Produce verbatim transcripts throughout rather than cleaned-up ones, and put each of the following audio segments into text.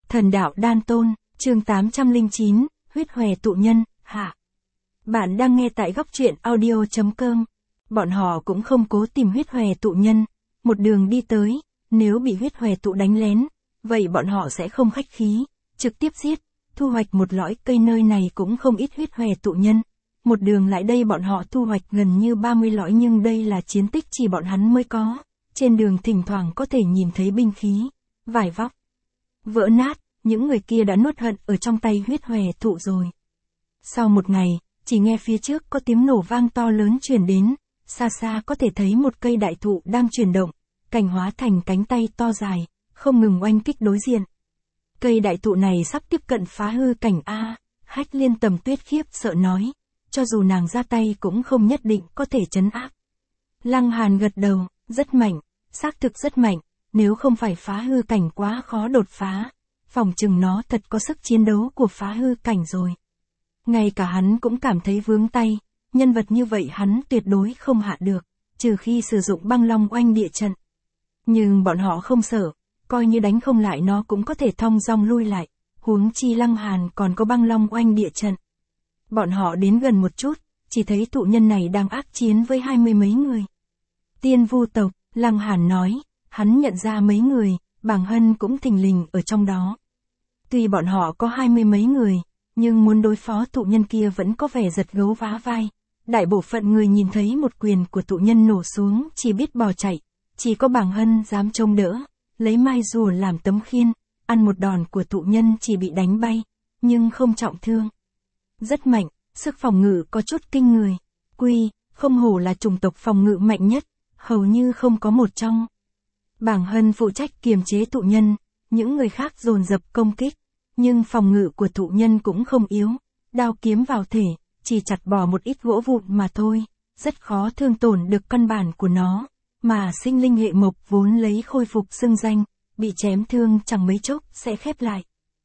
Thần đạo đan tôn, chương tám trăm lẻ chín, huyết hòe tụ nhân, hạ. Bạn đang nghe tại góc truyện audio chấm com. Bọn họ cũng không cố tìm huyết hòe tụ nhân, một đường đi tới, nếu bị huyết hòe tụ đánh lén, vậy bọn họ sẽ không khách khí, trực tiếp giết, thu hoạch một lõi cây nơi này cũng không ít huyết hòe tụ nhân. Một đường lại đây bọn họ thu hoạch gần như ba mươi lõi nhưng đây là chiến tích chỉ bọn hắn mới có. Trên đường thỉnh thoảng có thể nhìn thấy binh khí, vải vóc vỡ nát, những người kia đã nuốt hận ở trong tay huyết hòe thụ rồi. Sau một ngày, chỉ nghe phía trước có tiếng nổ vang to lớn truyền đến, xa xa có thể thấy một cây đại thụ đang chuyển động, cành hóa thành cánh tay to dài, không ngừng oanh kích đối diện. Cây đại thụ này sắp tiếp cận phá hư cảnh A, Hách Liên Tầm Tuyết khiếp sợ nói, cho dù nàng ra tay cũng không nhất định có thể trấn áp. Lăng Hàn gật đầu, rất mạnh, xác thực rất mạnh, nếu không phải phá hư cảnh quá khó đột phá, phòng chừng nó thật có sức chiến đấu của phá hư cảnh rồi. Ngay cả hắn cũng cảm thấy vướng tay, nhân vật như vậy hắn tuyệt đối không hạ được, trừ khi sử dụng băng long oanh địa trận. Nhưng bọn họ không sợ, coi như đánh không lại nó cũng có thể thong dong lui lại, huống chi Lăng Hàn còn có băng long oanh địa trận. Bọn họ đến gần một chút, chỉ thấy tụ nhân này đang ác chiến với hai mươi mấy người. Tiên vu tộc, Lăng Hàn nói, hắn nhận ra mấy người, Bàng Hân cũng thình lình ở trong đó. Tuy bọn họ có hai mươi mấy người, nhưng muốn đối phó tụ nhân kia vẫn có vẻ giật gấu vá vai. Đại bộ phận người nhìn thấy một quyền của tụ nhân nổ xuống chỉ biết bỏ chạy, chỉ có Bàng Hân dám trông đỡ, lấy mai rùa làm tấm khiên, ăn một đòn của tụ nhân chỉ bị đánh bay, nhưng không trọng thương. Rất mạnh, sức phòng ngự có chút kinh người. Quy, không hổ là chủng tộc phòng ngự mạnh nhất, hầu như không có một trong. Bàng Hân phụ trách kiềm chế tụ nhân, những người khác dồn dập công kích, nhưng phòng ngự của tụ nhân cũng không yếu, đao kiếm vào thể, chỉ chặt bỏ một ít gỗ vụn mà thôi, rất khó thương tổn được căn bản của nó, mà sinh linh hệ mộc vốn lấy khôi phục xưng danh, bị chém thương chẳng mấy chốc sẽ khép lại.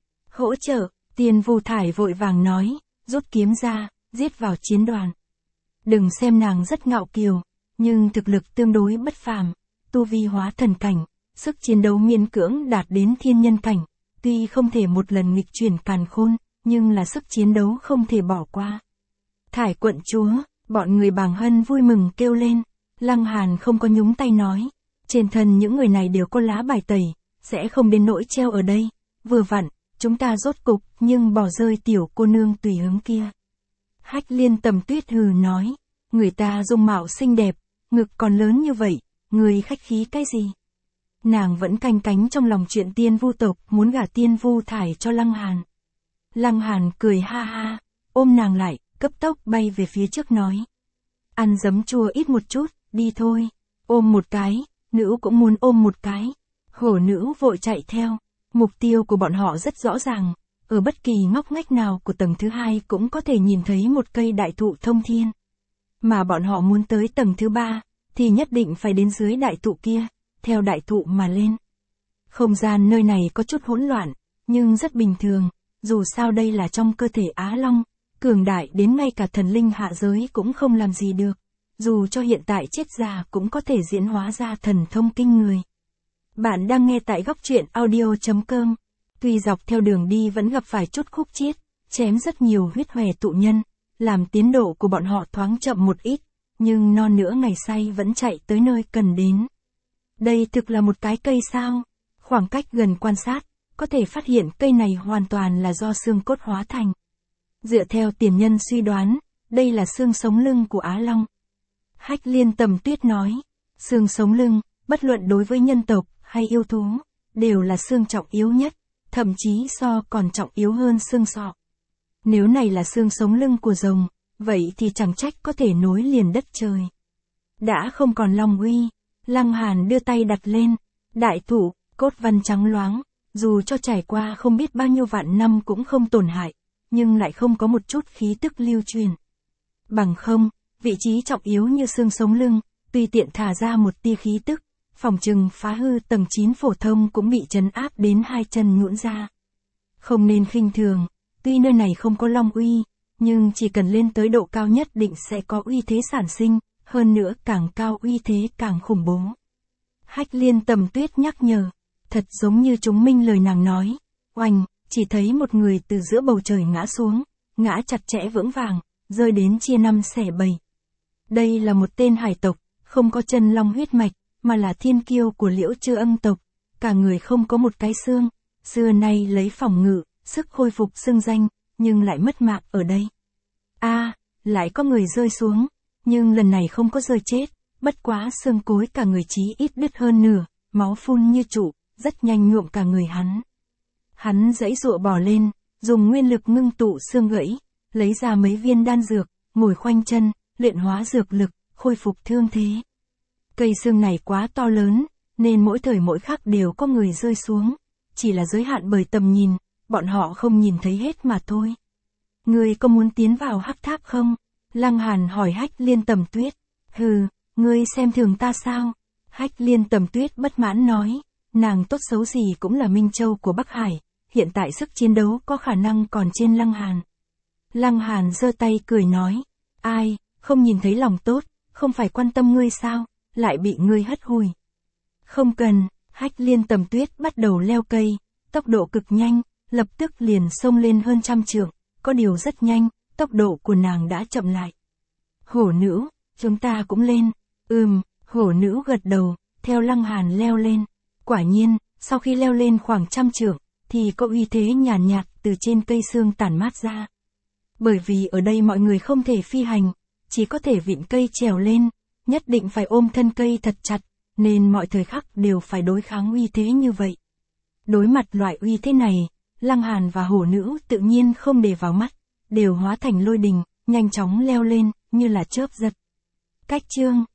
Hỗ trợ, Tiên Vu Thải vội vàng nói, rút kiếm ra, giết vào chiến đoàn. Đừng xem nàng rất ngạo kiều, nhưng thực lực tương đối bất phàm, tu vi hóa thần cảnh, sức chiến đấu miễn cưỡng đạt đến thiên nhân cảnh, tuy không thể một lần nghịch chuyển càn khôn, nhưng là sức chiến đấu không thể bỏ qua. Thải quận chúa, bọn người Bàng Hân vui mừng kêu lên, Lăng Hàn không có nhúng tay nói, trên thân những người này đều có lá bài tẩy, sẽ không đến nỗi treo ở đây, vừa vặn, chúng ta rốt cục, nhưng bỏ rơi tiểu cô nương tùy hứng kia. Hách Liên Tầm Tuyết hừ nói, người ta dung mạo xinh đẹp, ngực còn lớn như vậy, người khách khí cái gì? Nàng vẫn canh cánh trong lòng chuyện Tiên Vu tộc muốn gả Tiên Vu Thải cho Lăng Hàn. Lăng Hàn cười ha ha, ôm nàng lại, cấp tốc bay về phía trước nói. Ăn giấm chua ít một chút, đi thôi. Ôm một cái, nữ cũng muốn ôm một cái. Hổ nữ vội chạy theo. Mục tiêu của bọn họ rất rõ ràng. Ở bất kỳ ngóc ngách nào của tầng thứ hai cũng có thể nhìn thấy một cây đại thụ thông thiên. Mà bọn họ muốn tới tầng thứ ba, thì nhất định phải đến dưới đại thụ kia, theo đại thụ mà lên. Không gian nơi này có chút hỗn loạn, nhưng rất bình thường, dù sao đây là trong cơ thể Á Long, cường đại đến ngay cả thần linh hạ giới cũng không làm gì được, dù cho hiện tại chết già cũng có thể diễn hóa ra thần thông kinh người. Bạn đang nghe tại góc truyện audio chấm com, tuy dọc theo đường đi vẫn gặp phải chút khúc chiết, chém rất nhiều huyết hòe tụ nhân, làm tiến độ của bọn họ thoáng chậm một ít, nhưng non nữa ngày say vẫn chạy tới nơi cần đến. Đây thực là một cái cây sao? Khoảng cách gần quan sát, có thể phát hiện cây này hoàn toàn là do xương cốt hóa thành. Dựa theo tiền nhân suy đoán, đây là xương sống lưng của Á Long. Hách Liên Tầm Tuyết nói, xương sống lưng, bất luận đối với nhân tộc hay yêu thú, đều là xương trọng yếu nhất, thậm chí so còn trọng yếu hơn xương sọ. Nếu này là xương sống lưng của rồng, vậy thì chẳng trách có thể nối liền đất trời. Đã không còn long uy, Lăng Hàn đưa tay đặt lên, đại thụ, cốt văn trắng loáng, dù cho trải qua không biết bao nhiêu vạn năm cũng không tổn hại, nhưng lại không có một chút khí tức lưu truyền. Bằng không, vị trí trọng yếu như xương sống lưng, tùy tiện thả ra một tia khí tức, phòng trừng phá hư tầng chín phổ thông cũng bị trấn áp đến hai chân nhũn ra. Không nên khinh thường, tuy nơi này không có long uy, nhưng chỉ cần lên tới độ cao nhất định sẽ có uy thế sản sinh, hơn nữa càng cao uy thế càng khủng bố. Hách Liên Tầm Tuyết nhắc nhở, thật giống như chúng minh lời nàng nói, Oanh, chỉ thấy một người từ giữa bầu trời ngã xuống, ngã chặt chẽ vững vàng, rơi đến chia năm xẻ bảy. Đây là một tên hải tộc, không có chân long huyết mạch, mà là thiên kiêu của Liễu Chư Âm tộc, cả người không có một cái xương, xưa nay lấy phòng ngự, sức khôi phục xưng danh, nhưng lại mất mạng ở đây. A, à, lại có người rơi xuống, nhưng lần này không có rơi chết, bất quá xương cối cả người chí ít đứt hơn nửa, máu phun như trụ, rất nhanh nhuộm cả người hắn. Hắn giãy giụa bò lên, dùng nguyên lực ngưng tụ xương gãy, lấy ra mấy viên đan dược, ngồi khoanh chân, luyện hóa dược lực, khôi phục thương thế. Cây xương này quá to lớn, nên mỗi thời mỗi khắc đều có người rơi xuống, chỉ là giới hạn bởi tầm nhìn, bọn họ không nhìn thấy hết mà thôi. Ngươi có muốn tiến vào hắc tháp không? Lăng Hàn hỏi Hách Liên Tầm Tuyết. Hừ, ngươi xem thường ta sao? Hách Liên Tầm Tuyết bất mãn nói, nàng tốt xấu gì cũng là Minh Châu của Bắc Hải, hiện tại sức chiến đấu có khả năng còn trên Lăng Hàn. Lăng Hàn giơ tay cười nói, ai, không nhìn thấy lòng tốt, không phải quan tâm ngươi sao, lại bị ngươi hất hủi. Không cần, Hách Liên Tầm Tuyết bắt đầu leo cây, tốc độ cực nhanh, lập tức liền xông lên hơn trăm trượng, có điều rất nhanh, tốc độ của nàng đã chậm lại. Hổ nữ, chúng ta cũng lên. Ừm, hổ nữ gật đầu, theo Lăng Hàn leo lên. Quả nhiên, sau khi leo lên khoảng trăm trượng, thì có uy thế nhàn nhạt, nhạt từ trên cây xương tản mát ra. Bởi vì ở đây mọi người không thể phi hành, chỉ có thể vịn cây trèo lên, nhất định phải ôm thân cây thật chặt, nên mọi thời khắc đều phải đối kháng uy thế như vậy. Đối mặt loại uy thế này, Lăng Hàn và hổ nữ tự nhiên không để vào mắt, đều hóa thành lôi đình, nhanh chóng leo lên, như là chớp giật. Cách chương